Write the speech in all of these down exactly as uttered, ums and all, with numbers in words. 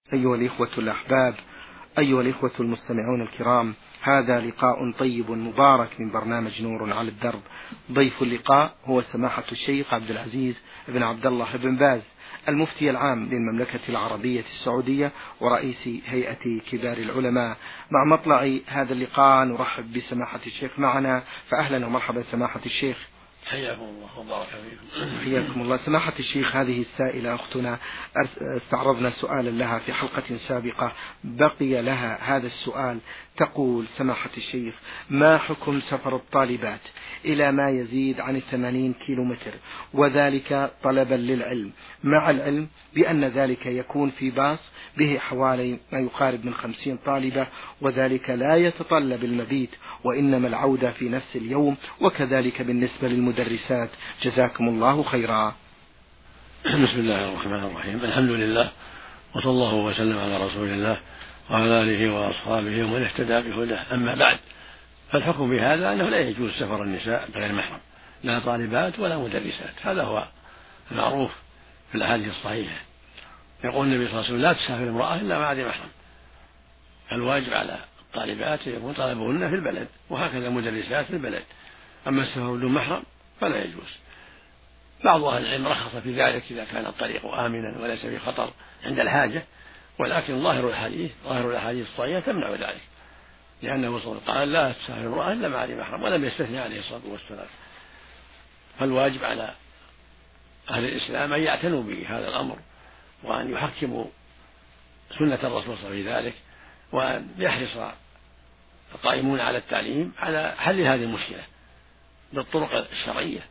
أيها الإخوة الأحباب، أيها الإخوة المستمعون الكرام، هذا لقاء طيب مبارك من برنامج نور على الدرب. ضيف اللقاء هو سماحة الشيخ عبد العزيز بن عبد الله بن باز، المفتي العام للمملكة العربية السعودية ورئيس هيئة كبار العلماء. مع مطلع هذا اللقاء نرحب بسماحة الشيخ معنا، فأهلا ومرحبا سماحة الشيخ. حياكم الله وبارك فيكم. حياكم الله. سماحة الشيخ، هذه السائلة أختنا استعرضنا سؤالا لها في حلقة سابقة، بقي لها هذا السؤال. تقول سماحة الشيخ: ما حكم سفر الطالبات إلى ما يزيد عن الثمانين كيلو متر، وذلك طلبا للعلم، مع العلم بأن ذلك يكون في باص به حوالي ما يقارب من خمسين طالبة، وذلك لا يتطلب المبيت وإنما العودة في نفس اليوم، وكذلك بالنسبة للمدرسات، جزاكم الله خيرا. بسم الله الرحمن الرحيم، الحمد لله، وصلى الله وسلم على رسول الله وعلى آله وأصحابه ومن اهتدى بهداه. أما بعد، فالحكم بهذا أنه لا يجوز سفر النساء بغير محرم، لا طالبات ولا مدرسات. هذا هو المعروف في الأحاديث الصحيحة. يقول النبي صلى الله عليه وسلم: لا تسافر امرأة إلا مع ذي محرم. الواجب على الطالبات يكون طلبهن في البلد، وهكذا مدرسات في البلد. أما السفر بدون محرم فلا يجوز. بعض أهل العلم رخص في ذلك إذا كان الطريق آمنا وليس في خطر عند الحاجة، ولكن ظاهر الحديث ظاهر الأحاديث الصحيحة تمنع ذلك، لأنه صلى الله عليه وسلم قال: لا تسافر امرأة إلا مع ذي محرم، ولم يستثني عليه الصلاة والسلام. فالواجب على أهل الإسلام أن يعتنوا بهذا الأمر، وأن يحكموا سنة الرسول صلى الله عليه وسلم في ذلك، وأن يحرص القائمون على التعليم على حل هذه المشكلة بالطرق الشرعية.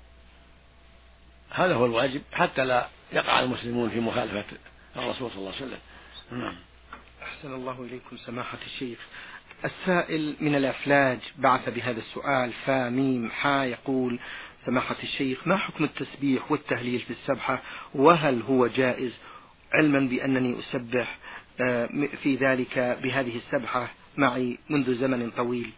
هذا هو الواجب، حتى لا يقع المسلمون في مخالفة الرسول صلى الله عليه وسلم. نعم. أحسن الله إليكم سماحة الشيخ. السائل من الأفلاج بعث بهذا السؤال فاميم حا، يقول: سماحة الشيخ، ما حكم التسبيح والتهليل في السبحة، وهل هو جائز، علما بأنني أسبح في ذلك بهذه السبحة معي منذ زمن طويل؟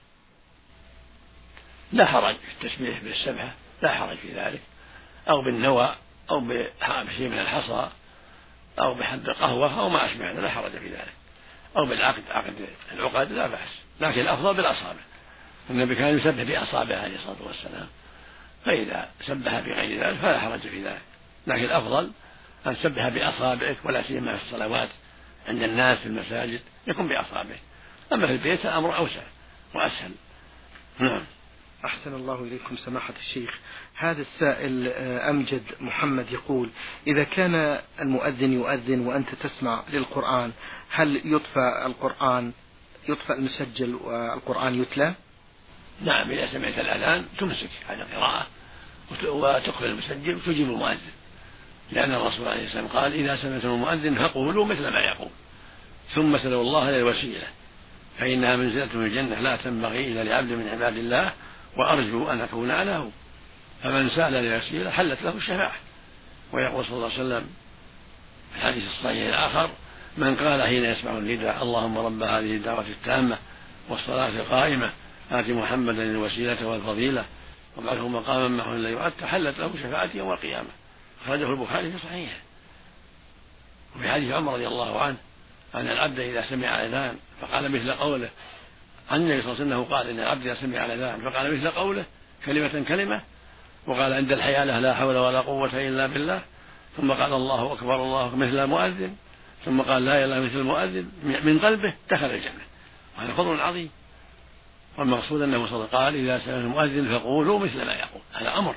لا حرج في التسبيح بالسبحة، لا حرج في ذلك، أو بالنوى، أو بشيء من الحصى، أو بحب قهوة، أو ما أشبه، لا حرج في ذلك، أو بالعقد، عقد العقد لا بأس، لكن الأفضل بالأصابع. النبي كان يسبح بأصابعه عليه الصلاة والسلام، فإذا سبح بغير ذلك فلا حرج في ذلك، لكن الأفضل أن تسبح بأصابعك، ولا سيما في الصلوات عند الناس في المساجد يكون بأصابعك. أما في البيت الأمر أوسع وأسهل. نعم. أحسن الله إليكم سماحة الشيخ. هذا السائل أمجد محمد يقول: إذا كان المؤذن يؤذن وأنت تسمع للقرآن، هل يطفى القرآن يطفى المسجل والقرآن يتلى؟ نعم، إذا سمعت الأذان تمسك عن القراءة وتقبل المسجل وتجيب المؤذن، لأن الرسول عليه السلام قال: إذا سمعتم المؤذن فقولوا مثل ما يقول، ثم سلوا الله للوسيلة، فإنها منزلة في الجنة لا تنبغي إلا لعبد من عباد الله، وأرجو أن أكون أنا هو. فمن سأل لوسيلة حلت له الشفاعة. ويقول صلى الله عليه وسلم في الحديث الصحيح الآخر: من قال حين يسمع النداء: اللهم رب هذه الدعوة التامة والصلاة القائمة آت محمدا الوسيلة والفضيلة وابعثه مقاما محمودا لا يؤت، حلت له شفاعتي يوم القيامة. أخرجه البخاري في صحيحه. وفي حديث عمر رضي الله عنه أن العبد إذا سمع الأذان فقال مثل قوله، عن النبي صلى الله عليه وسلم قال: إن العبد إذا سمع الأذان فقال مثل قوله كلمة كلمة، وقال عند الحيالة: لا حول ولا قوة إلا بالله، ثم قال: الله أكبر الله أكبر مثل المؤذن، ثم قال: لا إله مثل المؤذن، من قلبه دخل الجنة. وهذا فضل عظيم. والمقصود أنه صلى الله عليه وسلم قال: إذا سمع المؤذن فقولوا مثل ما يقول. هذا أمر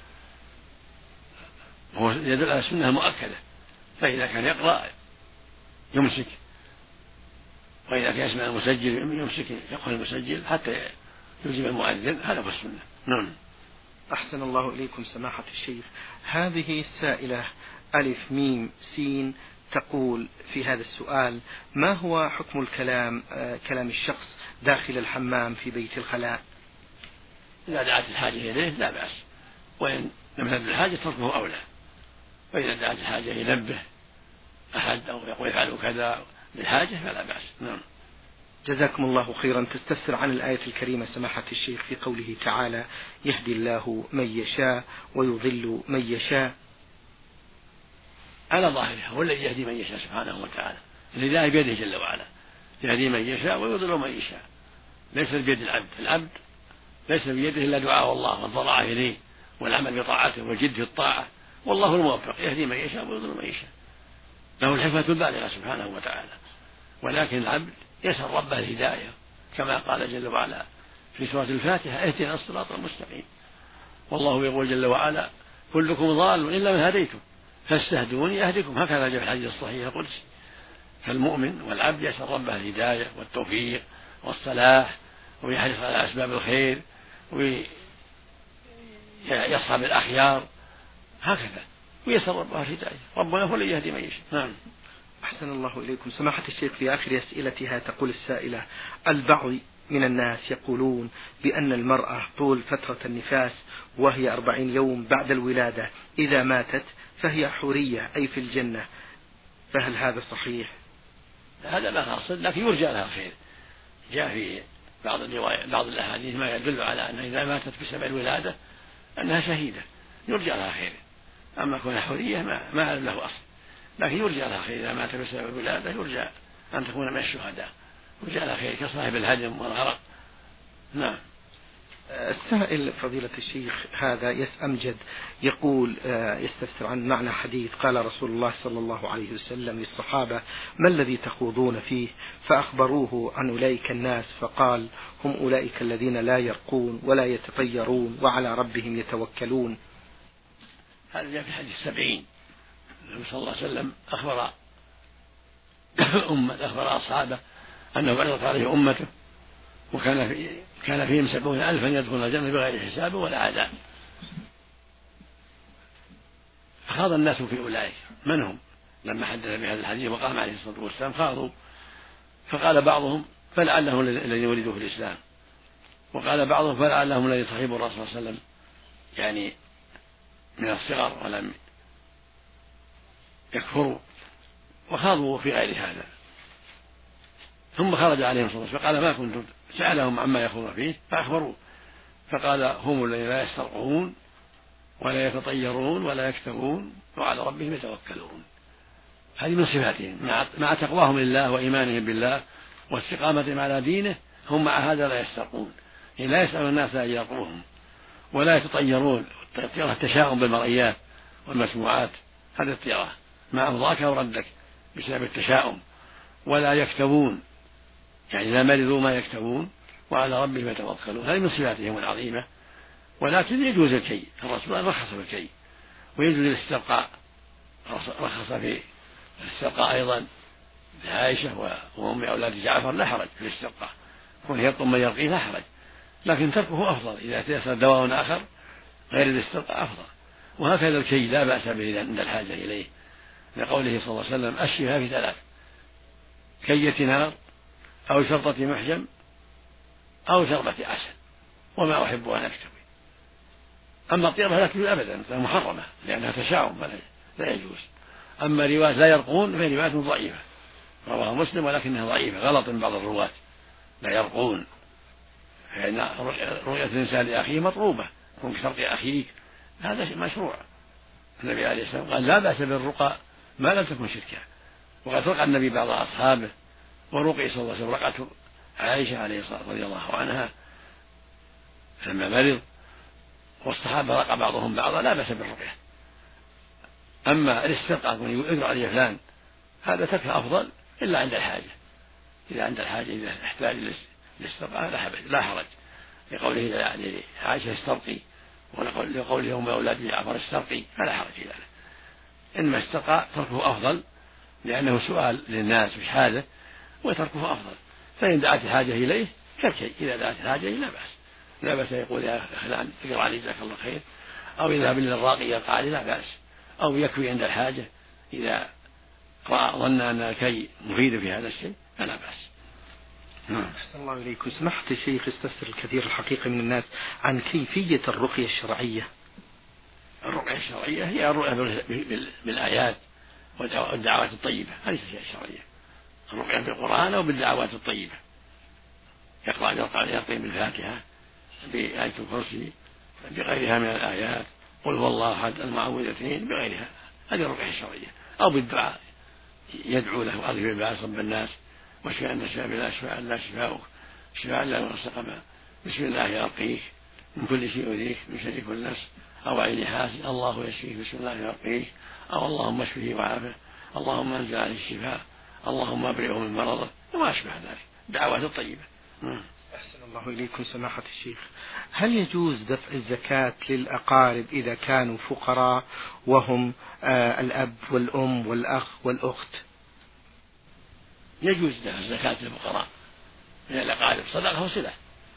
هو يدل على السنة المؤكدة. فإذا كان يقرأ يمسك، وإذا كان يسمع المسجل يمسك يقرأ المسجل حتى يجيب المؤذن. هذا هو السنة. نعم. أحسن الله إليكم سماحة الشيخ. هذه السائلة ألف ميم سين تقول في هذا السؤال: ما هو حكم الكلام آه كلام الشخص داخل الحمام في بيت الخلاء؟ إذا دعت الحاجة إليه لا بأس، وإن لم تدع الحاجة تركه أولى. وإذا دعت الحاجة ينبه أحد أو يقول يفعل كذا بالحاجة فلا بأس. نعم. جزاكم الله خيرا. تستفسر عن الآية الكريمة سماحة الشيخ في قوله تعالى: يهدي الله من يشاء ويضل من يشاء. على ظاهرها هو الذي يهدي من يشاء سبحانه وتعالى، الهداية بيده جل وعلا، يهدي من يشاء ويضل من يشاء، ليس بيد العبد. العبد ليس بيده إلا دعاء الله والضراعة إليه والعمل بطاعته والجد في الطاعة، والله الموفق يهدي من يشاء ويضل من يشاء، له الحكمة البالغة سبحانه وتعالى. ولكن العبد يسأل ربه الهداية كما قال جل وعلا في سورة الفاتحة: اهدنا الصراط المستقيم. والله يقول جل وعلا: كلكم ضال إلا من هديتم فاستهدوني أهدكم، هكذا جاء في الحديث الصحيح القدسي. فالمؤمن والعبد يسأل ربه الهداية والتوفيق والصلاح، ويحرص على أسباب الخير ويصحب الأخيار هكذا، ويسأل ربه الهداية. ربنا هو الذي يهدي من يشاء. نعم. أحسن الله إليكم سماحة الشيخ. في آخر أسئلتها تقول السائلة: البعض من الناس يقولون بأن المرأة طول فترة النفاس وهي أربعين يوم بعد الولادة إذا ماتت فهي حورية أي في الجنة، فهل هذا صحيح؟ هذا ما حاصل، لكن يرجى لها خير. جاء في بعض الروايات بعض الأحاديث ما يدل على أنها إذا ماتت بسبب الولادة أنها شهيدة، يرجى لها خير. أما كونها حورية ما, ما له أصل، لكن يرجى لها خير. إذا مات بسبب الولادة يرجى أن تكون من الشهداء، يرجى لها خير كصاحب الهدم والغرق. نعم. السائل فضيلة الشيخ هذا أمجد يقول يستفسر عن معنى حديث قال رسول الله صلى الله عليه وسلم للصحابة: ما الذي تخوضون فيه؟ فأخبروه عن أولئك الناس فقال: هم أولئك الذين لا يرقون ولا يتطيرون وعلى ربهم يتوكلون. هذا جاء في الحديث السبعين. النبي صلى الله عليه وسلم أخبر أمة أخبر أصحابه أنه عرضت عليه أمته وكان في كان فيهم سبعون ألفا يدخلون الجنة بغير حساب ولا عذاب. فخاض الناس في أولئك من هم لما حدث بهذا الحديث وقام عليه الصلاة والسلام خاضوا، فقال بعضهم: فلعلهم الذين ولدوا في الإسلام، وقال بعضهم: فلعلهم الذين صحبوا الرسول صلى الله عليه وسلم يعني من الصغر ولم يكفروا، وخاضوا في غير هذا. ثم خرج عليهم صلى الله عليه وسلم فقال: ما كنتم، سألهم عما يخوضون فيه فأخبروا، فقال: هم الذين لا يسترقون ولا يتطيرون ولا يكتبون وعلى ربهم يتوكلون. هذه من صفاتهم مع تقواهم لله وإيمانهم بالله واستقامتهم على دينه. هم مع هذا لا يسترقون، يعني لا يسألون الناس أن يرقوهم، ولا يتطيرون. الطيرة التشاؤم بالمرئيات والمسموعات، هذا الطيرة ما أرضاك أو ردك بسبب التشاؤم. ولا يكتبون، يعني لا مرضوا ما يكتبون وعلى ربهم يتوكلون. هذه من صفاتهم العظيمة. ولكن يجوز الكي، الرسول رخص في الكي، ويجوز الاسترقاء، رخص في الاسترقاء أيضا لعائشة وأم أولاد جعفر، لا حرج في الاسترقاء، كون يطلب من يرقيه لا حرج، لكن تركه أفضل. إذا تيسر دواء آخر غير الاسترقاء أفضل. وهكذا الكي لا بأس به عند الحاجة إليه، لقوله صلى الله عليه وسلم: الشفاء في ثلاث: كية نار أو شرطة محجم أو شربة عسل، وما أحب أن أكتوي. أما الطيرة لا تجوز أبدا، محرمة لأنها تشاؤم لا يجوز. أما رواية لا يرقون فهي رواية ضعيفة رواه مسلم، ولكنها ضعيفة غلط من بعض الرواة. لا يرقون، فإن رؤية الإنسان لأخيه مطلوبة، كن كترقي أخيك هذا مشروع. النبي عليه الصلاة والسلام قال: لا بأس بالرقى ما لم تكن شركا. وقد رقى النبي بعض أصحابه، ورقي صلى الله عليه وسلم رقته عائشة عليه الصلاة رضي الله عنها لما مرض، والصحابة رقى بعضهم بعضا، لا بأس بالرقية. أما الاسترقاء يقرأ عليه فلان هذا ترك أفضل إلا عند الحاجة. إذا عند الحاجة إذا احتاج الاسترقاء لا حرج، لقوله عائشة استرقي، ولقوله يوم أولاد جعفر استرقي، فلا حرج في ذلك. إنما استرقاء تركه أفضل لأنه سؤال للناس مش حاجة، وتركه أفضل. فإن دعت الحاجة إليه كالكي، إذا دعت الحاجة إليه لا بأس. لا بأس يقول: يا فلان اقرأ علي جزاك الله خير، أو يذهب للراقي يقرأ عليه لا بأس، أو يكوي عند الحاجة إذا ظن أن الكي مفيد في هذا الشيء فلا بأس. أحسن الله إليكم. سمحت الشيخ استفسر الكثير الحقيقة من الناس عن كيفية الرقية الشرعية. الرقية الشرعية هي الرؤية بالآيات والدعوات الطيبة، هذه الأشياء الشرعية. الرقية بالقرآن أو بالدعوات الطيبة، يقرأ يرقي بالفاتحة، بآية الكرسي، بغيرها من الآيات، قل هو الله أحد، المعوذتين، بغيرها، هذه الرقية الشرعية. أو بالدعاء يدعو له وأرجو بالباس رب الناس واشفي أن الشافي لا شفاء لا شفاؤك شفاء لا يغسق بسم الله يرقيك من كل شيء يؤذيك من شر كل نفس أو عين حاسد الله يشفيك بسم الله يرقيك أو اللهم اشفه وعافه اللهم انزل عليه الشفاء اللهم ابرئه من مرضه وما أشبه ذلك دعوات الطيبة. أحسن الله إليكم سماحة الشيخ، هل يجوز دفع الزكاة للأقارب إذا كانوا فقراء وهم آه الأب والأم والأخ والأخت؟ يجوز دفع الزكاة للفقراء من الأقارب صدقة وصلة،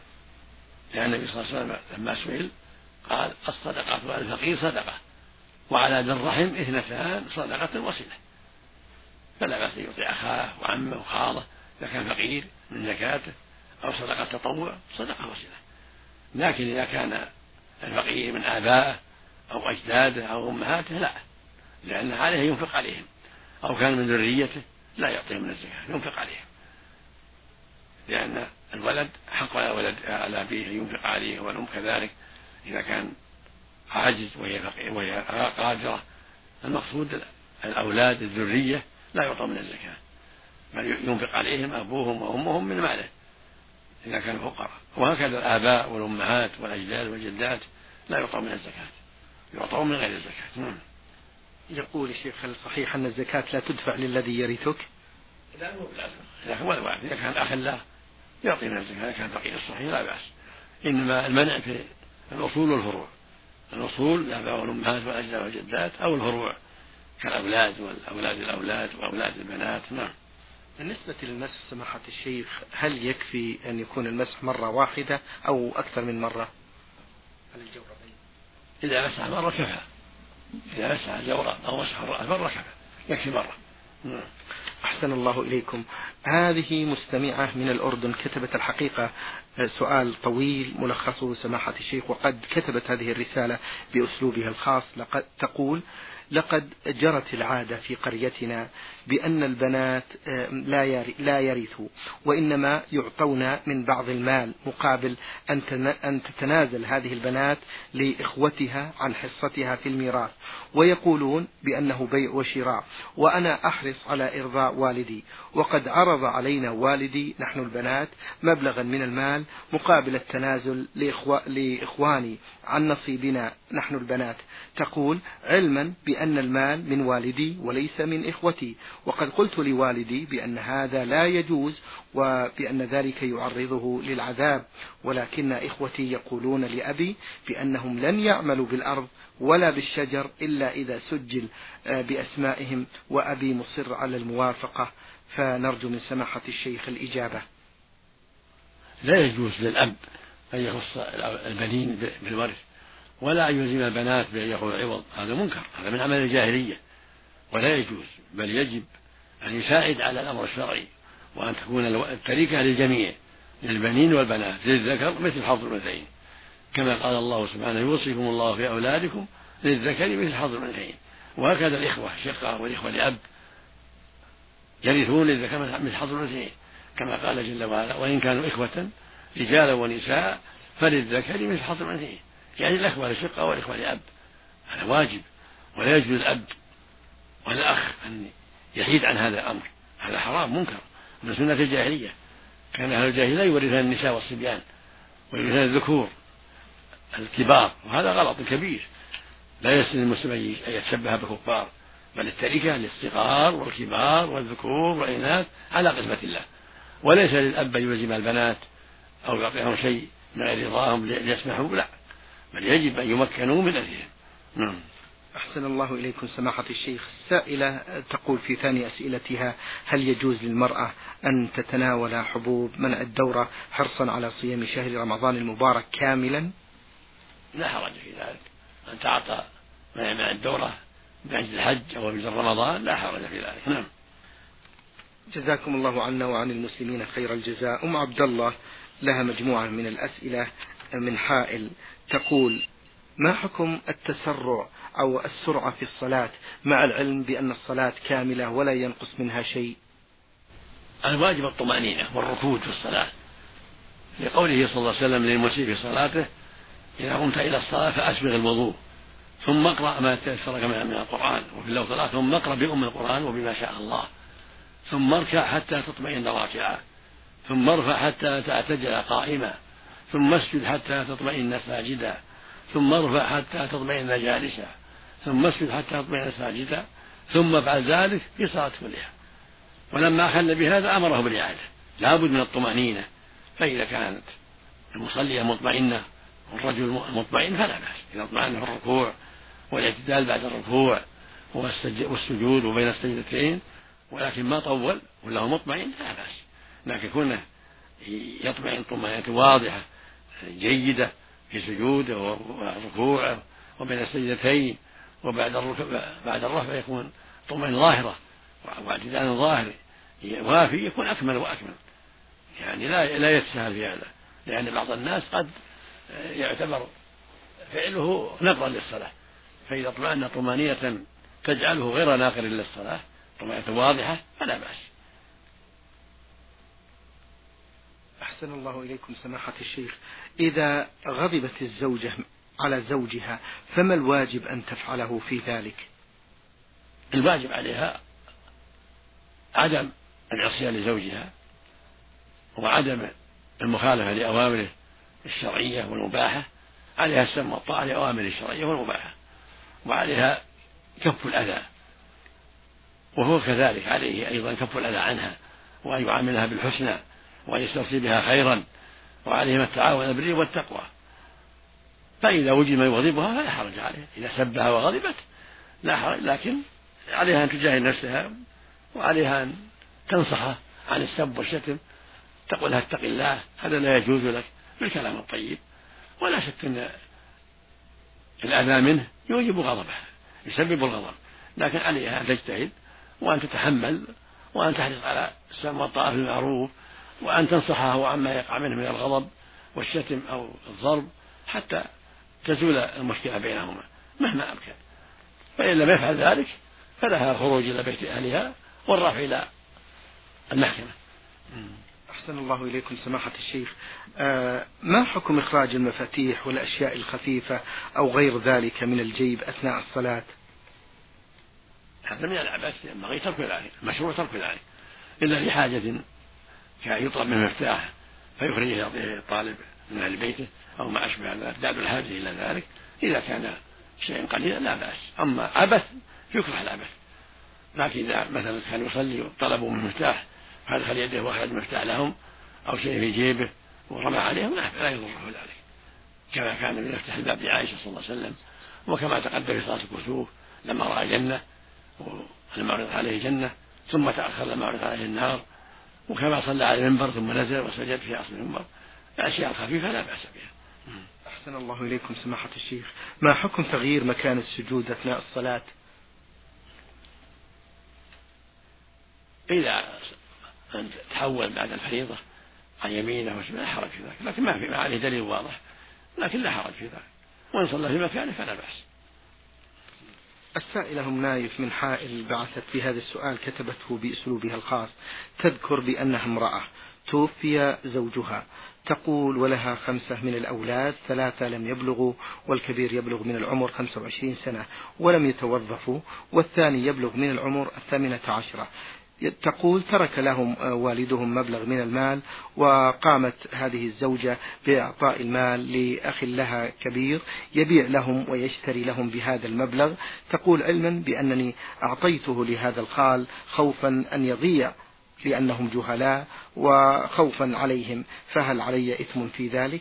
لأن النبي صلى الله عليه وسلم لما سئل قال الصدقة على الفقير صدقة وعلى ذي الرحم اثنتان صدقة وصلة، فلا بأس يعطي أخاه وعمه وخاله إذا كان فقير من زكاته أو صدقة تطوع صدقة وصلة. لكن إذا كان الفقير من آبائه أو أجداده أو أمهاته لا، لأن عليه ينفق عليهم، أو كان من ذريته لا يعطيهم من الزكاة ينفق عليهم، لأن الولد حق على ولد على أبيه ينفق عليه والأم كذلك إذا كان عاجز وهي وهي قادرة. المقصود الأولاد الذرية لا يعطون من الزكاة بل ينفق عليهم أبوهم وأمهم من ماله إذا كانوا فقراء، وهكذا الآباء والأمهات والأجداد والجدات لا يعطون من الزكاة يعطون من غير الزكاة. يقول الشيخ هل صحيح أن الزكاة لا تدفع للذي يرثك؟ لا مو بلازم، إذا كان ولد إذا كان أخ لا يعطي من الزكاة، إذا كان فقير الصحيح لا بأس، إنما المنع في الأصول والفروع، الأصول الآباء والأمهات والأجداد والجدات، أو الفروع كالأولاد والأولاد الأولاد وأولاد البنات. نعم. بالنسبة للمسح سماحة الشيخ هل يكفي أن يكون المسح مرة واحدة أو أكثر من مرة على الجوربين؟ إذا مسح مرة كفى، إذا مسح الجورب أو مسح الرأس مرة كفى، يكفي مرة. نعم. أحسن الله إليكم. هذه مستمعة من الأردن كتبت الحقيقة سؤال طويل ملخصه سماحة الشيخ، وقد كتبت هذه الرسالة بأسلوبها الخاص. لقد تقول: لقد جرت العادة في قريتنا بأن البنات لا يرثوا، وإنما يعطون من بعض المال مقابل أن تتنازل هذه البنات لإخوتها عن حصتها في الميراث، ويقولون بأنه بيع وشراء، وأنا أحرص على إرضاء والدي، وقد عرض علينا والدي نحن البنات مبلغا من المال مقابل التنازل لإخواني عن نصيبنا نحن البنات. تقول: علما بأن المال من والدي وليس من إخوتي، وقد قلت لوالدي بأن هذا لا يجوز وبأن ذلك يعرضه للعذاب، ولكن إخوتي يقولون لأبي بأنهم لن يعملوا بالأرض ولا بالشجر إلا إذا سجل بأسمائهم، وأبي مصر على الموافقة، فنرجو من سماحة الشيخ الإجابة. لا يجوز للأب أن يخص البنين بالورث، ولا أن يلزم البنات بأن يأخذوا العوض، هذا منكر، هذا من عمل الجاهلية ولا يجوز، بل يجب أن يساعد على الأمر الشرعي، وأن تكون التركة للجميع للبنين والبنات للذكر مثل حظ الأنثيين، كما قال الله سبحانه: يوصيكم الله في أولادكم للذكر مثل حظ الأنثيين. وهكذا الإخوة الشقة والإخوة لأب يرثون للذكر مثل حظ الأنثيين، كما قال جل وعلا: وإن كانوا إخوة رجالا ونساء فللذكر مثل حظ الأنثيين، يعني الأخوة للشقة والإخوة لأب، هذا واجب، ولا يجوز الأب ولا الأخ أن يحيد عن هذا الأمر، هذا حرام منكر من سنة الجاهلية. كان أهل الجاهلية يورثون النساء والصبيان ويورثون الذكور الكبار، وهذا غلط كبير، لا يسن المسلم أن يتشبه بالكفار، بل التركة للصغار والكبار والذكور والإناث على قسمة الله، وليس للأب أن يلزم البنات أو يعطيهم شيء من غير رضاهم ليسمحوا، لا، بل يجب أن يمكنوا من أهلهم. نعم. أحسن الله إليكم سماحة الشيخ. السائلة تقول في ثاني أسئلتها: هل يجوز للمرأة أن تتناول حبوب منع الدورة حرصا على صيام شهر رمضان المبارك كاملا؟ لا حرج في ذلك، أن تعطى منع الدورة بعد الحج أو بعد رمضان لا حرج في ذلك. نعم. جزاكم الله عنا وعن المسلمين خير الجزاء. أم عبد الله لها مجموعة من الأسئلة من حائل، تقول: ما حكم التسرع أو السرعة في الصلاة مع العلم بأن الصلاة كاملة ولا ينقص منها شيء؟ الواجب الطمأنينة والركود في الصلاة، لقوله صلى الله عليه وسلم للمسيء في صلاته: إذا قمت إلى الصلاة فأسبغ الوضوء ثم اقرأ ما تيسر من القرآن، وفي اللفظ الآخر: ثم اقرأ بأم القرآن وبما شاء الله. ثم اركع حتى تطمئن راكعا، ثم ارفع حتى تعتدل قائما، ثم اسجد حتى تطمئن ساجدا، ثم ارفع حتى تطمئن جالسا، ثم اسجد حتى تطمئن ساجدا، ثم افعل ذلك في صلاة كلها. ولما أخل بهذا أمره بالإعادة، لا بد من الطمأنينة. فإذا كانت المصلية مطمئنة والرجل مطمئن فلا بأس إذا اطمأن في الركوع والاعتدال بعد الركوع والسجود وبين السجدتين، ولكن ما طول وله مطمئن لا بأس. لكن كونه يطمئن طمأنينة واضحة جيدة في سجوده وركوعه وبين السجدتين، وبعد الركوع بعد الرفع يكون طمأنينة ظاهرة واعتدال ظاهري وافي، يكون أكمل وأكمل. يعني لا لا يتساهل في هذا، لأن بعض الناس قد يعتبر فعله نقرا للصلاة، فإذا اطمأن طمأنينة تجعله غير ناقر للصلاة، طمأنينة واضحة، فلا بأس. أحسن الله إليكم سماحة الشيخ، إذا غضبت الزوجة على زوجها فما الواجب أن تفعله في ذلك؟ الواجب عليها عدم العصيان لزوجها وعدم المخالفة لأوامره الشرعية والمباحة، عليها السمع والطاعة لأوامره الشرعية والمباحة، وعليها كف الأذى، وهو كذلك عليه أيضا كف الأذى عنها، وأن يعاملها بالحسنى وأن يستوصي بها خيرا، وعليهما التعاون بالبر والتقوى. فإذا وجد ما يغضبها فلا حرج عليه، إذا سبها وغضبت لا حرج، لكن عليها أن تجاهد نفسها، وعليها أن تنصحه عن السب والشتم، تقول لها اتق الله، هذا لا يجوز لك، بالكلام الطيب. ولا شك أن الأذى منه يوجب غضبه، يسبب الغضب، لكن عليها أن تجتهد وأن تتحمل وأن تحرص على السمع والطاعة في المعروف، وأن تنصحه عما يقع منه من الغضب والشتم أو الضرب حتى تزول المشكلة بينهما مهما أمكن. فإن لم يفعل ذلك فلها الخروج إلى بيت أهلها والرفع إلى المحكمة. أحسن الله إليكم سماحة الشيخ، آه ما حكم إخراج المفاتيح والأشياء الخفيفة أو غير ذلك من الجيب أثناء الصلاة؟ هذا من العبث، ينبغي ترك ذلك، مشروع ترك ذلك، إلا لحاجة كان يطلب منه مفتاح فيخرجه يعطيه الطالب من أهل بيته أو ما أشبه ذلك، دعب الحاجة إلى ذلك. إذا كان شيء قليلا لا بأس، أما عبث يكره العبث. لكن إذا مثلا كان يصلي وطلبوا من مفتاح فأدخل يده وأخرج المفتاح لهم أو شيء في جيبه ورمى عليهم لا يضره ذلك، كما كان من يفتح الباب لعائشة صلى الله عليه وسلم، وكما تقدم في صلاة الكسوف لما رأى جنة ولما عرض عليه جنة ثم تأخر لما عرض عليه النار، وكما صلى على المنبر ثم نزل وسجد في أصل المنبر. الأشياء الخفيفة لا بأس بها. أحسن الله إليكم سماحة الشيخ، ما حكم تغيير مكان السجود أثناء الصلاة؟ إذا أن تحول بعد الفريضة عن يمينه وشماله لا حرج في ذلك، لكن ما في عليه دليل واضح، لكن لا حرج في ذلك، وإن صلى في مكانه فلا بأس. السائلة أم نايف من حائل بعثت في هذا السؤال، كتبته بأسلوبها الخاص، تذكر بأنها امرأة توفي زوجها، تقول ولها خمسة من الأولاد، ثلاثة لم يبلغوا والكبير يبلغ من العمر خمسة وعشرين سنة ولم يتوظفوا، والثاني يبلغ من العمر الثامنة عشرة. تقول ترك لهم والدهم مبلغ من المال، وقامت هذه الزوجة بإعطاء المال لأخ لها كبير يبيع لهم ويشتري لهم بهذا المبلغ. تقول علما بأنني أعطيته لهذا الخال خوفا أن يضيع لأنهم جهلاء وخوفا عليهم، فهل علي إثم في ذلك؟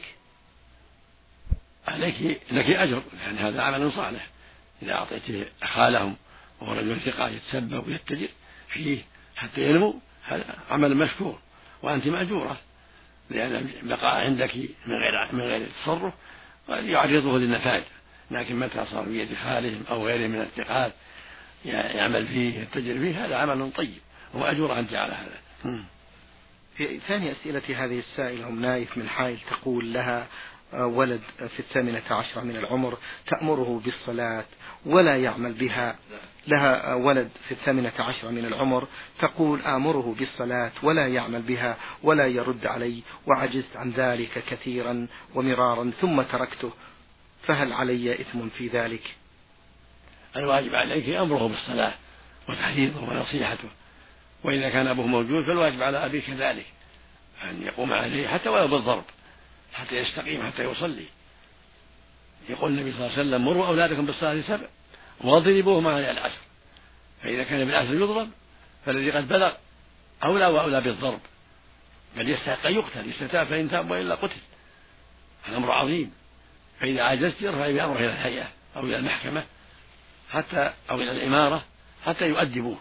عليك لك أجر، لأن هذا عمل صالح. إذا أعطيته خالهم وهو رجل ثقة يتسبب ويتجر فيه حتى ينمو، هذا عمل مشكور وأنت مأجورة، لأن بقاء عندك من غير من غير تصرف قد يعرضه للنفاذ. لكن متى صار في يد خالهم أو غيره من الثقات يعمل فيه يتجر فيه هذا عمل طيب وأجور أنت على هذا. في ثاني أسئلة هذه السائلة أم نايف من حائل، تقول لها ولد في الثامنة عشرة من العمر تأمره بالصلاة ولا يعمل بها، لها ولد في الثامنة عشرة من العمر تقول آمره بالصلاة ولا يعمل بها ولا يرد علي، وعجزت عن ذلك كثيرا ومرارا ثم تركته، فهل علي إثم في ذلك؟ الواجب عليك أمره بالصلاة وتحريضه ونصيحته، وإذا كان أبوه موجود فالواجب على أبيه كذلك أن يقوم عليه حتى ولو بالضرب حتى يستقيم حتى يصلي. يقول النبي صلى الله عليه وسلم مروا أولادكم بالصلاة سبع واضربوهم على العشر، فإذا كان بالعشر يضرب فالذي قد بلغ أولى وأولى بالضرب، بل يستحق أن يقتل، يستتاب فإن تاب وإلا قتل. الأمر عظيم. فإذا عجزت يرفع بأمره إلى الهيئة أو إلى المحكمة حتى أو إلى الإمارة حتى يؤدبوه.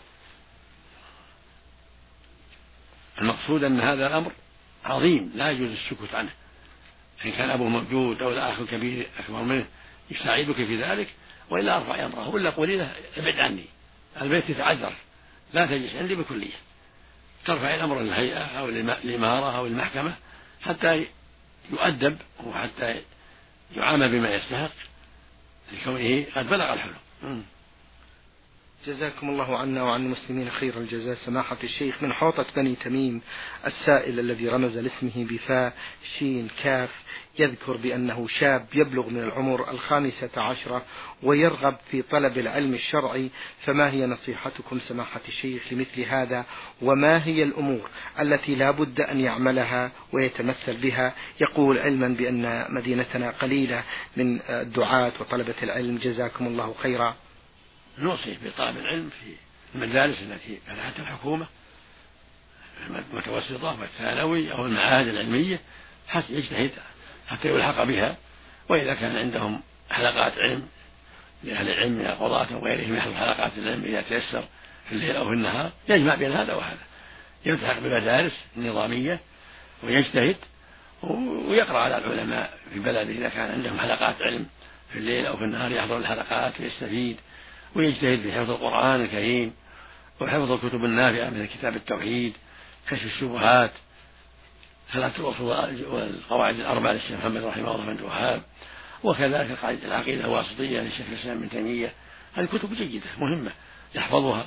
المقصود أن هذا الأمر عظيم لا يجوز السكوت عنه، إن كان أبوه موجود أو الأخ الكبير أكبر منه يساعدك في ذلك، وإلا أرفع أمره ولا قولي له ابعد عني، البيت يتعذر لا تجلس عندي بكلية، ترفع الأمر للهيئة أو الإمارة أو المحكمة حتى يؤدب وحتى يعامل بما يستحق لكونه قد بلغ الحلم. جزاكم الله عنا وعن المسلمين خير الجزاء. سماحة الشيخ، من حوطة بني تميم السائل الذي رمز لاسمه بفاء شين كاف يذكر بأنه شاب يبلغ من العمر الخامسة عشرة ويرغب في طلب العلم الشرعي، فما هي نصيحتكم سماحة الشيخ لمثل هذا، وما هي الأمور التي لا بد أن يعملها ويتمثل بها؟ يقول علما بأن مدينتنا قليلة من الدعاة وطلبة العلم، جزاكم الله خيرا. نوصي بطلب العلم في المدارس التي فتحت الحكومة المتوسطة والثانوي أو المعاهد العلمية حتى يجتهد حتى يلحق بها، وإذا كان عندهم حلقات علم لأهل العلم من القضاة وغيرهم يحضر حلقات العلم إذا تيسر في الليل أو في النهار يجمع بين هذا وهذا، يلتحق بمدارس نظامية ويجتهد ويقرأ على العلماء في بلده إذا كان عندهم حلقات علم في الليل أو في النهار يحضر الحلقات ويستفيد ويجتهد في حفظ القرآن الكريم وحفظ الكتب النافعة من كتاب التوحيد، كشف الشبهات، ثلاث الأصول والقواعد الأربعة للشيخ محمد رحمه الله بن الوهاب، وكذلك العقيدة الواسطية للشيخ الإسلام ابن تيمية. هذه كتب جيدة مهمة يحفظها،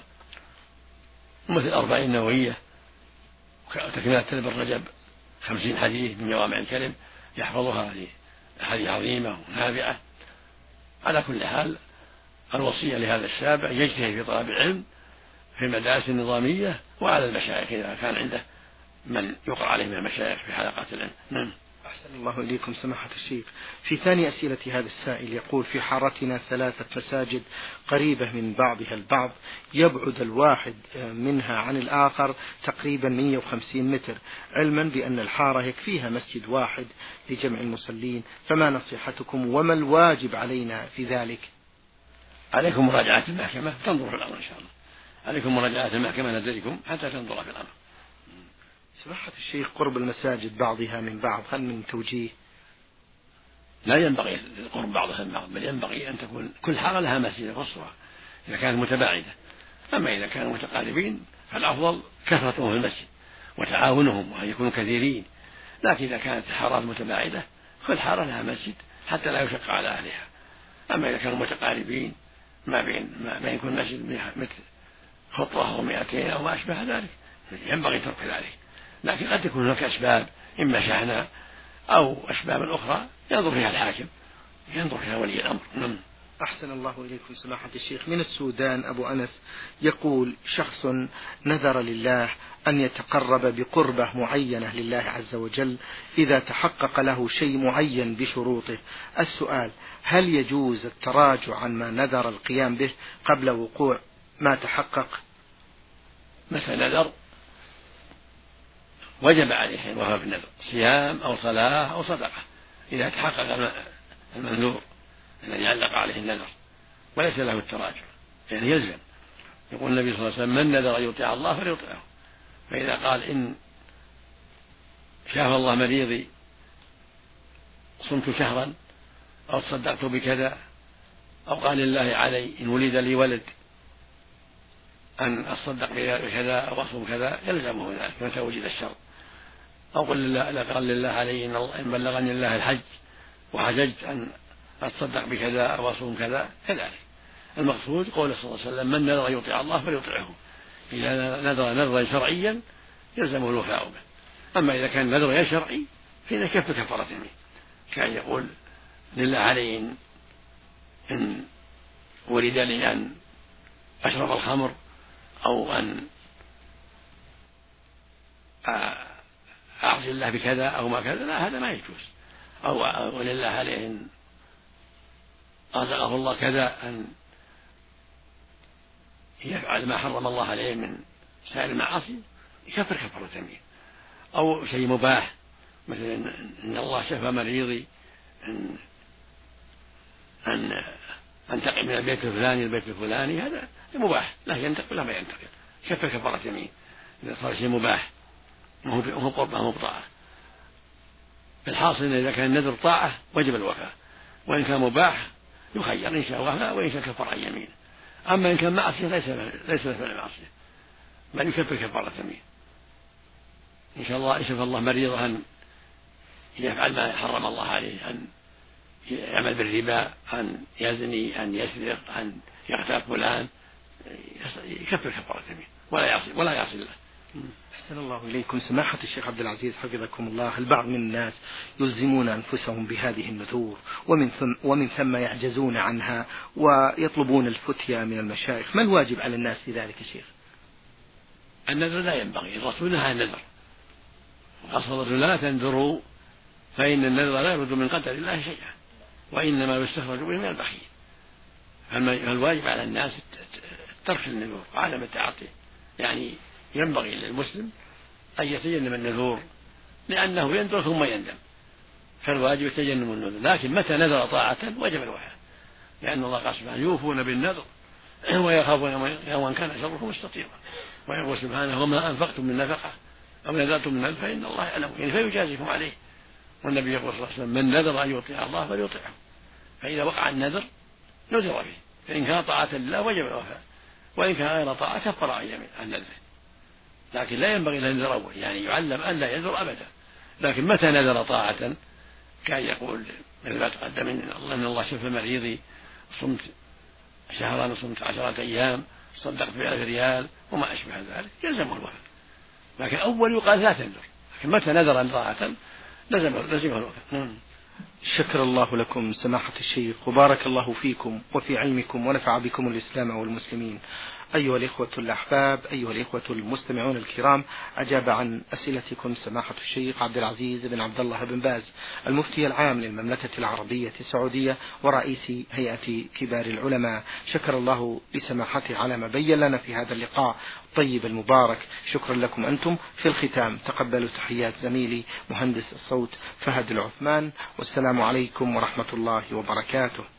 مثل الأربعين النووية وتكملة تلب الرجب خمسين حديث من جوامع الكلم يحفظها، هذه أحاديث عظيمة ونافعة. على كل حال الوصية لهذا الشاب أن يجتهد في طلب العلم في المدارس النظامية وعلى المشايخ إذا كان عنده من يقرأ عليه من المشايخ في حلقات العلم. نعم. أحسن الله إليكم سماحة الشيخ. في ثاني أسئلة هذا السائل يقول: في حارتنا ثلاثة مساجد قريبة من بعضها البعض، يبعد الواحد منها عن الآخر تقريبا مئة وخمسين متر، علما بأن الحارة يكفيها مسجد واحد لجمع المصلين، فما نصيحتكم وما الواجب علينا في ذلك؟ عليكم مراجعة المحكمة تنظر في الأمر إن شاء الله، عليكم مراجعة المحكمة لديكم حتى تنظر في الأمر. سماحة الشيخ، قرب المساجد بعضها من بعض هل من توجيه؟ لا ينبغي قرب بعضها من بعض، بل ينبغي أن تكون كل حارة لها مسجد خاصة إذا كانت متباعدة. أما إذا كانوا متقاربين فالأفضل كثرتهم في المسجد وتعاونهم وأن يكونوا كثيرين، لكن إذا كانت حارات متباعدة كل حارة لها مسجد حتى لا يشق على أهلها. أما إذا كانوا متقاربين ما بين ما بين كل مسجد مثل خطوة أو مئتين أو ما أشبه ذلك ينبغي ترك ذلك، لكن قد تكون هناك أسباب إما شحنة أو أسباب أخرى ينظر فيها الحاكم، ينظر فيها ولي الأمر. نعم. أحسن الله إليكم سماحة الشيخ. من السودان أبو أنس يقول: شخص نذر لله أن يتقرب بقربة معينة لله عز وجل إذا تحقق له شيء معين بشروطه. السؤال: هل يجوز التراجع عن ما نذر القيام به قبل وقوع ما تحقق؟ مثل نذر وجب عليه الوفاء بالنذر، صيام أو صلاة أو صدقة إذا تحقق المنذور الذي علق عليه النذر، وليس له التراجع، يعني يلزم. يقول النبي صلى الله عليه وسلم: من نذر أن يطيع الله فليطيعه، فإذا قال إن شاف الله مريضي صمت شهرا أو تصدقت بكذا، أو قال لله علي إن ولد لي ولد أن أتصدق بكذا أو أصوم كذا، يلزمه ذلك متى وجد الشر. أو قل لله قال لله علي إن بلغني الله الحج وحججت أن أتصدق بكذا أو أصوم كذا، كذلك. المقصود قوله صلى الله عليه وسلم: من نذر أن يطيع الله فليطيعه. إذا نذر نذرا شرعيا يلزمه الوفاء به. أما إذا كان نذر غير شرعي فإذا كف كفارة يمين، كان يقول لله علي إن, إن ولد لي أن أشرب الخمر أو أن أعصي الله بكذا أو ما كذا، لا، هذا ما يجوز. أو ولله عليه إن رزقه الله كذا أن يفعل ما حرم الله عليه من سائر المعاصي يكفر كفارة يمين. أو شيء مباح، مثلا إن الله شفى مريضي أن أن أنتقل من البيت الفلاني للبيت الفلاني، هذا مباح، لا ينتقل لا ما ينتقل، يكفر كفارة يمين إذا صار شيء مباح وهو قربة وهو طاعة. الحاصل إن إذا كان النذر طاعة وجب الوفاء، وإن كان مباح يخير إن شاء وفاء وإن شاء كفر عن يمين. أما إن كان معصية ليس ليس مثل معصية، بل يكفر كفارة يمين. إن شاء الله يشفى الله مريضا أن يفعل ما حرم الله عليه، أن يعمل بالربا، أن يزني، أن يسرق، أن يغتاب فلان، يكفر كفارة يمين ولا يعصي ولا يعصي الله. أحسن الله إليكم سماحة الشيخ عبد العزيز حفظكم الله. البعض من الناس يلزمون أنفسهم بهذه النذور ومن ثم, ومن ثم يعجزون عنها ويطلبون الفتية من المشايخ، ما الواجب على الناس في ذلك يا شيخ؟ النذر لا ينبغي، الرسول نهى عن النذر وقال لا تنذروا فإن النذر لا يرد من قدر الله شيئا وإنما يستخرج به من البخيل. فالواجب على الناس ترك النذور وعدم التعاطي، يعني ينبغي للمسلم أن يتجنب النذور لأنه ينذر ثم يندم، فالواجب تجنب النذور. لكن متى نذر طاعة وجب الوفاء، لأن الله قال سبحانه يوفون بالنذر ويخافون يوما كان شره مستطيرا، ويقول سبحانه وما أنفقتم من نفقة أو نذرتم من نذر فإن الله يعلم، يعني فيجازيكم عليه. والنبي يقول صلى الله عليه وسلم من نذر أن يطيع الله فليطيعه، فإذا وقع النذر نذر فيه، فإن كان طاعة لله وجب الوفاء، وإن كان غير طاعة كفر عن يمين عن نذره. لكن لا ينبغي له النذر أول، يعني يعلم أن لا ينذر أبدا. لكن متى نذر طاعة كان يقول مثل ما تقدم إن الله شفى مريضي، صمت شهرا، صمت عشرة أيام، صدقت بألف ريال وما أشبه ذلك، يلزمه الوفاء. لكن أول يقال لا تنذر، لكن متى نذر طاعة لزمه الوفاء. شكر الله لكم سماحة الشيخ وبارك الله فيكم وفي علمكم ونفع بكم الإسلام والمسلمين. أيها الإخوة الأحباب، أيها الإخوة المستمعون الكرام، أجاب عن أسئلتكم سماحة الشيخ عبد العزيز بن عبد الله بن باز المفتي العام للمملكة العربية السعودية ورئيس هيئة كبار العلماء. شكر الله لسماحته على ما بين لنا في هذا اللقاء الطيب المبارك. شكرا لكم أنتم. في الختام تقبلوا تحيات زميلي مهندس الصوت فهد العثمان، والسلام عليكم ورحمة الله وبركاته.